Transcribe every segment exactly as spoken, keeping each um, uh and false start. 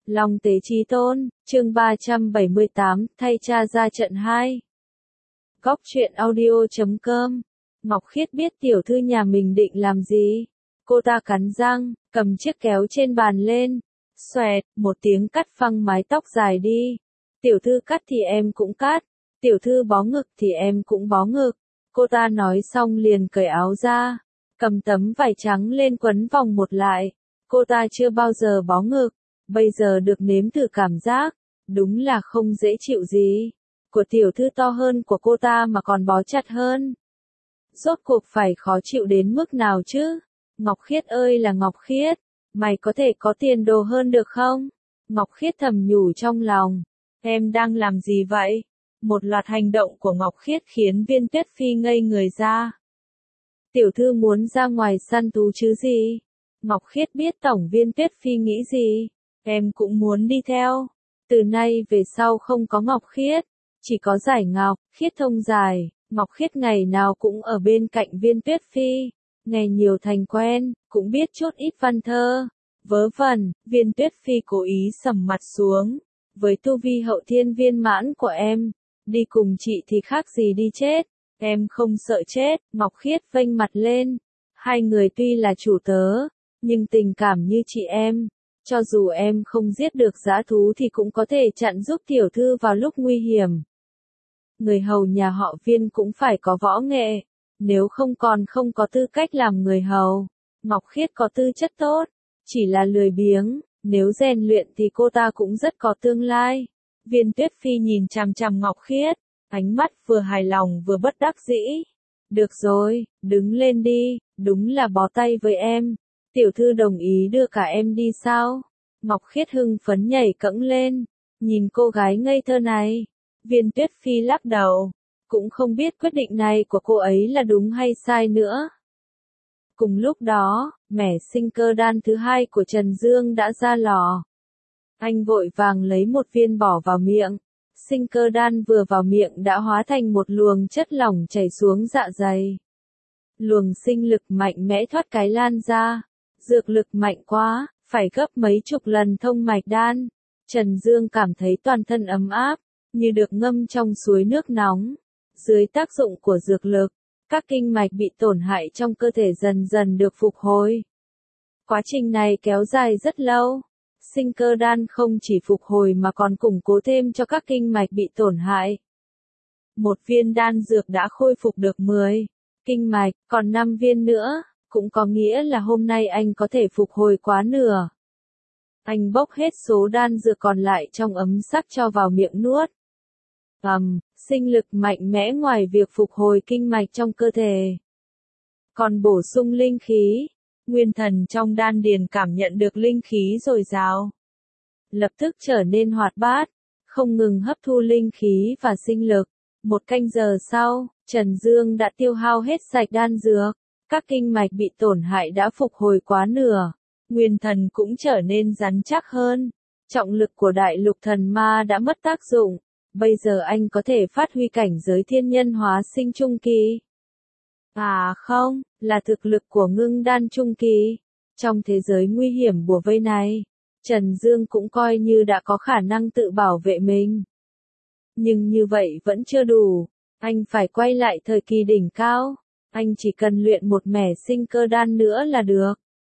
Long tế chí tôn, chương ba trăm bảy mươi tám, thay cha ra trận hai. Góc truyện audio chấm com. Ngọc Khiết biết tiểu thư nhà mình định làm gì. Cô ta cắn răng, cầm chiếc kéo trên bàn lên. Xoẹt, một tiếng cắt phăng mái tóc dài đi. Tiểu thư cắt thì em cũng cắt. Tiểu thư bó ngực thì em cũng bó ngực. Cô ta nói xong liền cởi áo ra. Cầm tấm vải trắng lên quấn vòng một lại. Cô ta chưa bao giờ bó ngực. Bây giờ được nếm thử cảm giác. Đúng là không dễ chịu gì. Của tiểu thư to hơn của cô ta mà còn bó chặt hơn. Rốt cuộc phải khó chịu đến mức nào chứ? Ngọc Khiết ơi là Ngọc Khiết. Mày có thể có tiền đồ hơn được không? Ngọc Khiết thầm nhủ trong lòng. Em đang làm gì vậy? Một loạt hành động của Ngọc Khiết khiến Viên Tuyết Phi ngây người ra. Tiểu thư muốn ra ngoài săn thú chứ gì? Ngọc Khiết biết tổng Viên Tuyết Phi nghĩ gì. Em cũng muốn đi theo. Từ nay về sau không có Ngọc Khiết. Chỉ có Giải Ngọc, Khiết Thông Giải. Ngọc Khiết ngày nào cũng ở bên cạnh Viên Tuyết Phi. Ngày nhiều thành quen, cũng biết chút ít văn thơ. Vớ vẩn, Viên Tuyết Phi cố ý sầm mặt xuống. Với tu vi hậu thiên viên mãn của em, đi cùng chị thì khác gì đi chết. Em không sợ chết, Ngọc Khiết vênh mặt lên. Hai người tuy là chủ tớ, nhưng tình cảm như chị em. Cho dù em không giết được dã thú thì cũng có thể chặn giúp tiểu thư vào lúc nguy hiểm. Người hầu nhà họ Viên cũng phải có võ nghệ. Nếu không còn không có tư cách làm người hầu. Ngọc Khiết có tư chất tốt, chỉ là lười biếng. Nếu rèn luyện thì cô ta cũng rất có tương lai. Viên Tuyết Phi nhìn chằm chằm Ngọc Khiết. Ánh mắt vừa hài lòng vừa bất đắc dĩ. Được rồi, đứng lên đi, đúng là bó tay với em. Tiểu thư đồng ý đưa cả em đi sao? Ngọc Khiết hưng phấn nhảy cẫng lên. Nhìn cô gái ngây thơ này. Viên Tuyết Phi lắc đầu. Cũng không biết quyết định này của cô ấy là đúng hay sai nữa. Cùng lúc đó, mẻ sinh cơ đan thứ hai của Trần Dương đã ra lò. Anh vội vàng lấy một viên bỏ vào miệng. Sinh cơ đan vừa vào miệng đã hóa thành một luồng chất lỏng chảy xuống dạ dày. Luồng sinh lực mạnh mẽ thoát cái lan ra. Dược lực mạnh quá, phải gấp mấy chục lần thông mạch đan. Trần Dương cảm thấy toàn thân ấm áp, như được ngâm trong suối nước nóng. Dưới tác dụng của dược lực, các kinh mạch bị tổn hại trong cơ thể dần dần được phục hồi. Quá trình này kéo dài rất lâu. Sinh cơ đan không chỉ phục hồi mà còn củng cố thêm cho các kinh mạch bị tổn hại. Một viên đan dược đã khôi phục được mười kinh mạch, còn năm viên nữa, cũng có nghĩa là hôm nay anh có thể phục hồi quá nửa. Anh bốc hết số đan dược còn lại trong ấm sắc cho vào miệng nuốt. Ầm, sinh lực mạnh mẽ ngoài việc phục hồi kinh mạch trong cơ thể. Còn bổ sung linh khí. Nguyên thần trong đan điền cảm nhận được linh khí dồi dào. Lập tức trở nên hoạt bát, không ngừng hấp thu linh khí và sinh lực. Một canh giờ sau, Trần Dương đã tiêu hao hết sạch đan dược. Các kinh mạch bị tổn hại đã phục hồi quá nửa. Nguyên thần cũng trở nên rắn chắc hơn. Trọng lực của đại lục thần ma đã mất tác dụng. Bây giờ anh có thể phát huy cảnh giới thiên nhân hóa sinh trung kỳ. À không, là thực lực của ngưng đan trung kỳ. Trong thế giới nguy hiểm bủa vây này, Trần Dương cũng coi như đã có khả năng tự bảo vệ mình. Nhưng như vậy vẫn chưa đủ. Anh phải quay lại thời kỳ đỉnh cao. Anh chỉ cần luyện một mẻ sinh cơ đan nữa là được.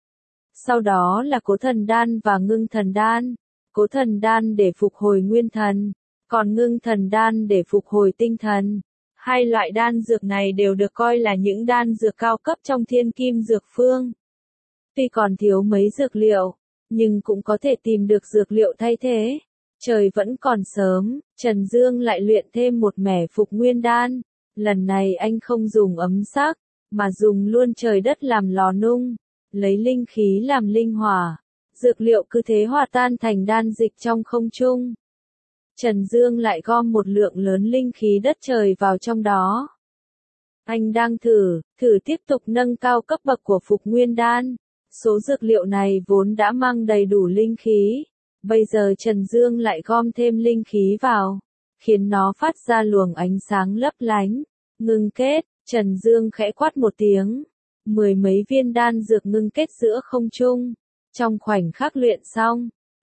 Sau đó là cố thần đan và ngưng thần đan. Cố thần đan để phục hồi nguyên thần. Còn ngưng thần đan để phục hồi tinh thần. Hai loại đan dược này đều được coi là những đan dược cao cấp trong thiên kim dược phương. Tuy còn thiếu mấy dược liệu, nhưng cũng có thể tìm được dược liệu thay thế. Trời vẫn còn sớm, Trần Dương lại luyện thêm một mẻ phục nguyên đan. Lần này anh không dùng ấm sắc, mà dùng luôn trời đất làm lò nung. Lấy linh khí làm linh hỏa. Dược liệu cứ thế hòa tan thành đan dịch trong không trung. Trần Dương lại gom một lượng lớn linh khí đất trời vào trong đó. Anh đang thử, thử tiếp tục nâng cao cấp bậc của phục nguyên đan. Số dược liệu này vốn đã mang đầy đủ linh khí. Bây giờ Trần Dương lại gom thêm linh khí vào, khiến nó phát ra luồng ánh sáng lấp lánh. Ngưng kết, Trần Dương khẽ quát một tiếng. Mười mấy viên đan dược ngưng kết giữa không trung. Trong khoảnh khắc luyện xong,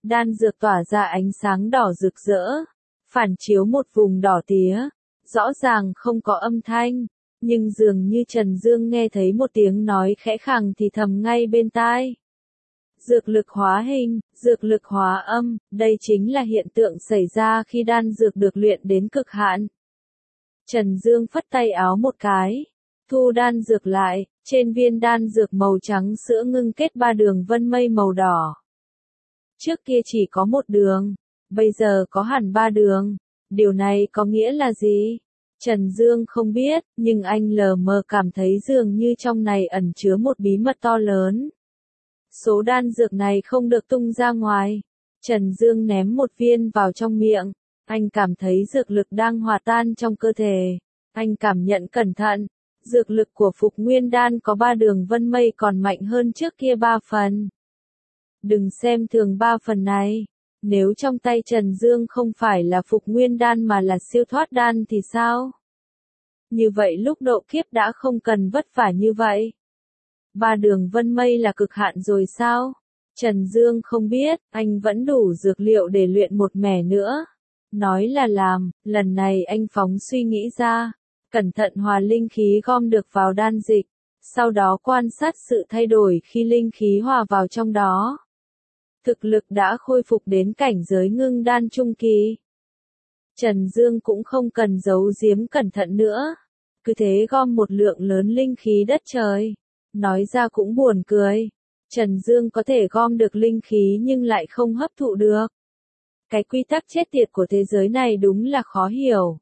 Đan dược tỏa ra ánh sáng đỏ rực rỡ, phản chiếu một vùng đỏ tía, rõ ràng không có âm thanh, nhưng dường như Trần Dương nghe thấy một tiếng nói khẽ khàng thì thầm ngay bên tai. Dược lực hóa hình, dược lực hóa âm, đây chính là hiện tượng xảy ra khi đan dược được luyện đến cực hạn. Trần Dương phất tay áo một cái, thu đan dược lại, trên viên đan dược màu trắng sữa ngưng kết ba đường vân mây màu đỏ. Trước kia chỉ có một đường, bây giờ có hẳn ba đường. Điều này có nghĩa là gì? Trần Dương không biết, nhưng anh lờ mờ cảm thấy dường như trong này ẩn chứa một bí mật to lớn. Số đan dược này không được tung ra ngoài. Trần Dương ném một viên vào trong miệng. Anh cảm thấy dược lực đang hòa tan trong cơ thể. Anh cảm nhận cẩn thận. Dược lực của Phục Nguyên Đan có ba đường vân mây còn mạnh hơn trước kia ba phần. Đừng xem thường ba phần này. Nếu trong tay Trần Dương không phải là Phục Nguyên Đan mà là siêu thoát đan thì sao? Như vậy lúc độ kiếp đã không cần vất vả như vậy. Ba đường vân mây là cực hạn rồi sao? Trần Dương không biết, anh vẫn đủ dược liệu để luyện một mẻ nữa. Nói là làm, lần này anh phóng suy nghĩ ra. Cẩn thận hòa linh khí gom được vào đan dịch. Sau đó quan sát sự thay đổi khi linh khí hòa vào trong đó. Thực lực đã khôi phục đến cảnh giới ngưng đan trung kỳ. Trần Dương cũng không cần giấu giếm cẩn thận nữa. Cứ thế gom một lượng lớn linh khí đất trời. Nói ra cũng buồn cười. Trần Dương có thể gom được linh khí nhưng lại không hấp thụ được. Cái quy tắc chết tiệt của thế giới này đúng là khó hiểu.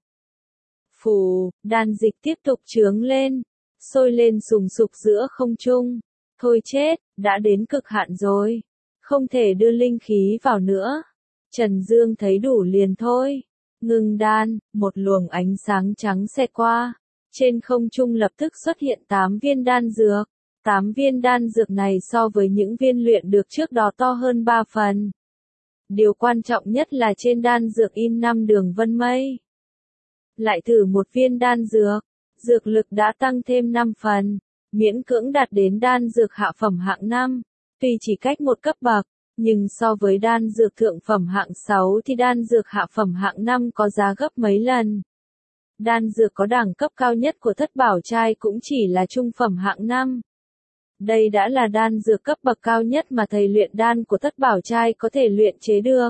Phù, đan dịch tiếp tục chướng lên. Sôi lên sùng sục giữa không trung. Thôi chết, đã đến cực hạn rồi. Không thể đưa linh khí vào nữa. Trần Dương thấy đủ liền thôi. Ngưng đan, một luồng ánh sáng trắng xẹt qua. Trên không trung lập tức xuất hiện tám viên đan dược. tám viên đan dược này so với những viên luyện được trước đó to hơn ba phần. Điều quan trọng nhất là trên đan dược in năm đường vân mây. Lại thử một viên đan dược. Dược lực đã tăng thêm năm phần. Miễn cưỡng đạt đến đan dược hạ phẩm hạng năm. Tuy chỉ cách một cấp bậc, nhưng so với đan dược thượng phẩm hạng sáu thì đan dược hạ phẩm hạng năm có giá gấp mấy lần. Đan dược có đẳng cấp cao nhất của thất bảo trai cũng chỉ là trung phẩm hạng năm. Đây đã là đan dược cấp bậc cao nhất mà thầy luyện đan của thất bảo trai có thể luyện chế được.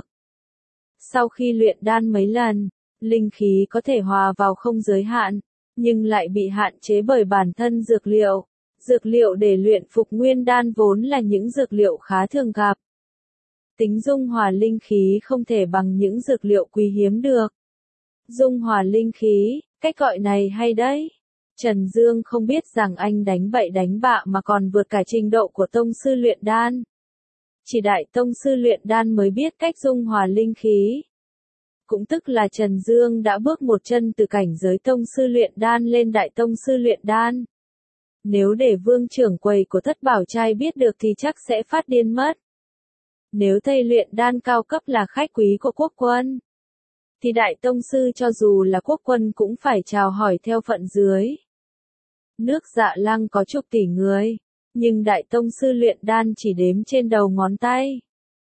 Sau khi luyện đan mấy lần, linh khí có thể hòa vào không giới hạn, nhưng lại bị hạn chế bởi bản thân dược liệu. Dược liệu để luyện Phục Nguyên Đan vốn là những dược liệu khá thường gặp. Tính dung hòa linh khí không thể bằng những dược liệu quý hiếm được. Dung hòa linh khí, cách gọi này hay đấy. Trần Dương không biết rằng anh đánh bậy đánh bạ mà còn vượt cả trình độ của tông sư luyện đan. Chỉ đại tông sư luyện đan mới biết cách dung hòa linh khí. Cũng tức là Trần Dương đã bước một chân từ cảnh giới tông sư luyện đan lên đại tông sư luyện đan. Nếu để vương trưởng quầy của thất bảo trai biết được thì chắc sẽ phát điên mất. Nếu thầy luyện đan cao cấp là khách quý của quốc quân, thì đại tông sư cho dù là quốc quân cũng phải chào hỏi theo phận dưới. Nước Dạ Lăng có chục tỷ người, nhưng đại tông sư luyện đan chỉ đếm trên đầu ngón tay.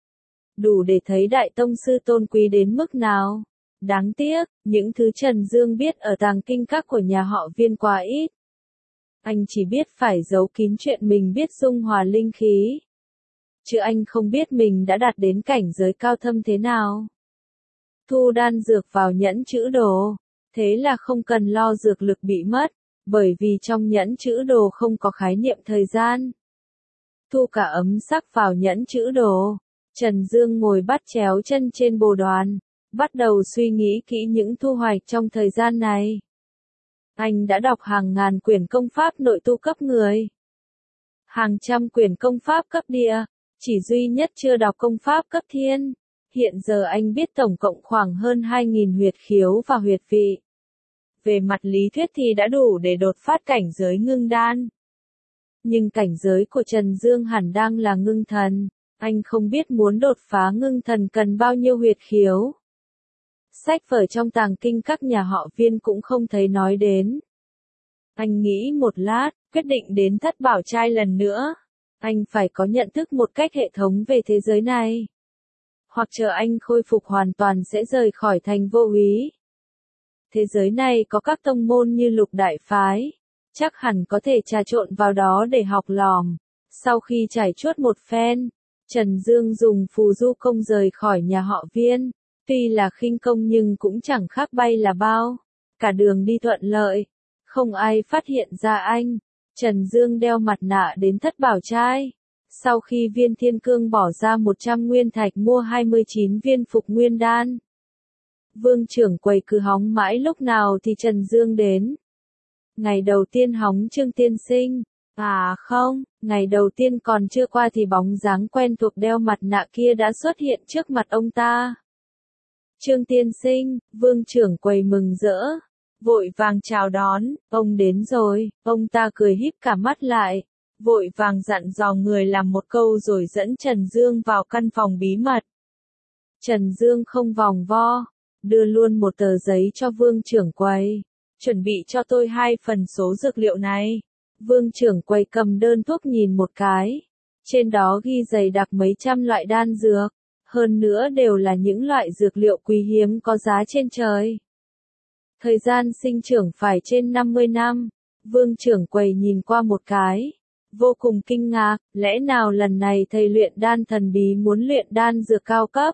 Đủ để thấy đại tông sư tôn quý đến mức nào. Đáng tiếc, những thứ Trần Dương biết ở tàng kinh các của nhà họ Viên quá ít. Anh chỉ biết phải giấu kín chuyện mình biết dung hòa linh khí. Chứ anh không biết mình đã đạt đến cảnh giới cao thâm thế nào. Thu đan dược vào nhẫn chữ đồ. Thế là không cần lo dược lực bị mất. Bởi vì trong nhẫn chữ đồ không có khái niệm thời gian. Thu cả ấm sắc vào nhẫn chữ đồ. Trần Dương ngồi bắt chéo chân trên bồ đoàn. Bắt đầu suy nghĩ kỹ những thu hoạch trong thời gian này. Anh đã đọc hàng ngàn quyển công pháp nội tu cấp người. Hàng trăm quyển công pháp cấp địa. Chỉ duy nhất chưa đọc công pháp cấp thiên. Hiện giờ anh biết tổng cộng khoảng hơn hai nghìn huyệt khiếu và huyệt vị. Về mặt lý thuyết thì đã đủ để đột phát cảnh giới ngưng đan. Nhưng cảnh giới của Trần Dương hẳn đang là ngưng thần. Anh không biết muốn đột phá ngưng thần cần bao nhiêu huyệt khiếu. Sách vở trong tàng kinh các nhà họ Viên cũng không thấy nói đến. Anh nghĩ một lát, quyết định đến thất bảo trai lần nữa. Anh phải có nhận thức một cách hệ thống về thế giới này. hoặc chờ anh khôi phục hoàn toàn sẽ rời khỏi thành vô úy. Thế giới này có các tông môn như Lục Đại Phái, chắc hẳn có thể trà trộn vào đó để học lỏm. Sau khi trải chuốt một phen, Trần Dương dùng phù du công rời khỏi nhà họ Viên, tuy là khinh công nhưng cũng chẳng khác bay là bao, cả đường đi thuận lợi, không ai phát hiện ra anh. Trần Dương đeo mặt nạ đến Thất Bảo Trai. Sau khi Viên Thiên Cương bỏ ra một trăm nguyên thạch mua hai mươi chín viên phục nguyên đan, Vương trưởng quầy cứ hóng mãi lúc nào thì Trần Dương đến. Ngày đầu tiên hóng Trương tiên sinh, à không, ngày đầu tiên còn chưa qua thì bóng dáng quen thuộc đeo mặt nạ kia đã xuất hiện trước mặt ông ta. Trương tiên sinh, Vương trưởng quầy mừng rỡ, vội vàng chào đón, ông đến rồi, ông ta cười híp cả mắt lại, vội vàng dặn dò người làm một câu rồi dẫn Trần Dương vào căn phòng bí mật. Trần Dương không vòng vo, đưa luôn một tờ giấy cho Vương trưởng quầy, chuẩn bị cho tôi hai phần số dược liệu này. Vương trưởng quầy cầm đơn thuốc nhìn một cái, trên đó ghi dày đặc mấy trăm loại đan dược, hơn nữa đều là những loại dược liệu quý hiếm có giá trên trời. Thời gian sinh trưởng phải trên năm mươi năm, Vương trưởng quầy nhìn qua một cái, vô cùng kinh ngạc, lẽ nào lần này thầy luyện đan thần bí muốn luyện đan dược cao cấp?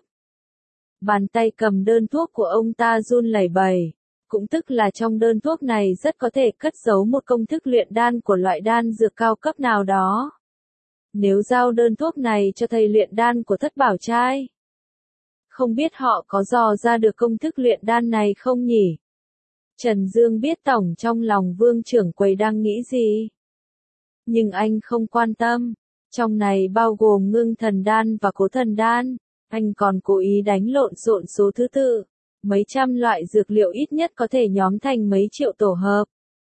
Bàn tay cầm đơn thuốc của ông ta run lẩy bẩy, cũng tức là trong đơn thuốc này rất có thể cất giấu một công thức luyện đan của loại đan dược cao cấp nào đó. Nếu giao đơn thuốc này cho thầy luyện đan của Thất Bảo Trai, không biết họ có dò ra được công thức luyện đan này không nhỉ? Trần Dương biết tổng trong lòng Vương trưởng quầy đang nghĩ gì, nhưng anh không quan tâm, trong này bao gồm ngưng thần đan và cố thần đan, anh còn cố ý đánh lộn xộn số thứ tự, mấy trăm loại dược liệu ít nhất có thể nhóm thành mấy triệu tổ hợp.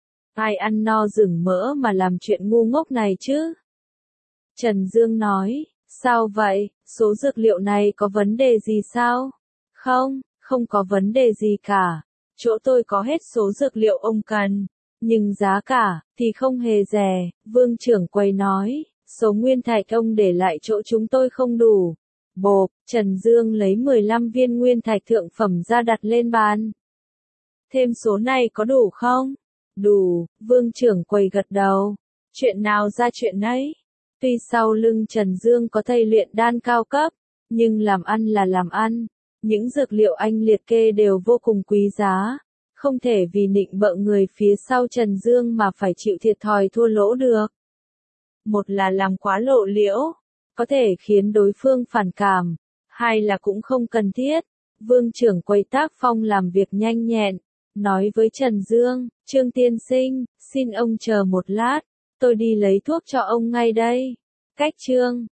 Ai ăn no rừng mỡ mà làm chuyện ngu ngốc này chứ? Trần Dương nói, sao vậy, số dược liệu này có vấn đề gì sao? Không, không có vấn đề gì cả, chỗ tôi có hết số dược liệu ông cần, nhưng giá cả thì không hề rẻ. Vương trưởng quầy nói, số nguyên thạch ông để lại chỗ chúng tôi không đủ. Bộp, Trần Dương lấy mười lăm viên nguyên thạch thượng phẩm ra đặt lên bàn. Thêm số này có đủ không? Đủ, Vương trưởng quầy gật đầu. Chuyện nào ra chuyện nấy. Tuy sau lưng Trần Dương có thầy luyện đan cao cấp, nhưng làm ăn là làm ăn. Những dược liệu anh liệt kê đều vô cùng quý giá. Không thể vì nịnh bợ người phía sau Trần Dương mà phải chịu thiệt thòi thua lỗ được. Một là làm quá lộ liễu, có thể khiến đối phương phản cảm. Hai là cũng không cần thiết. Vương trưởng quầy tác phong làm việc nhanh nhẹn, nói với Trần Dương, Trương tiên sinh, xin ông chờ một lát, tôi đi lấy thuốc cho ông ngay đây. Cách Trương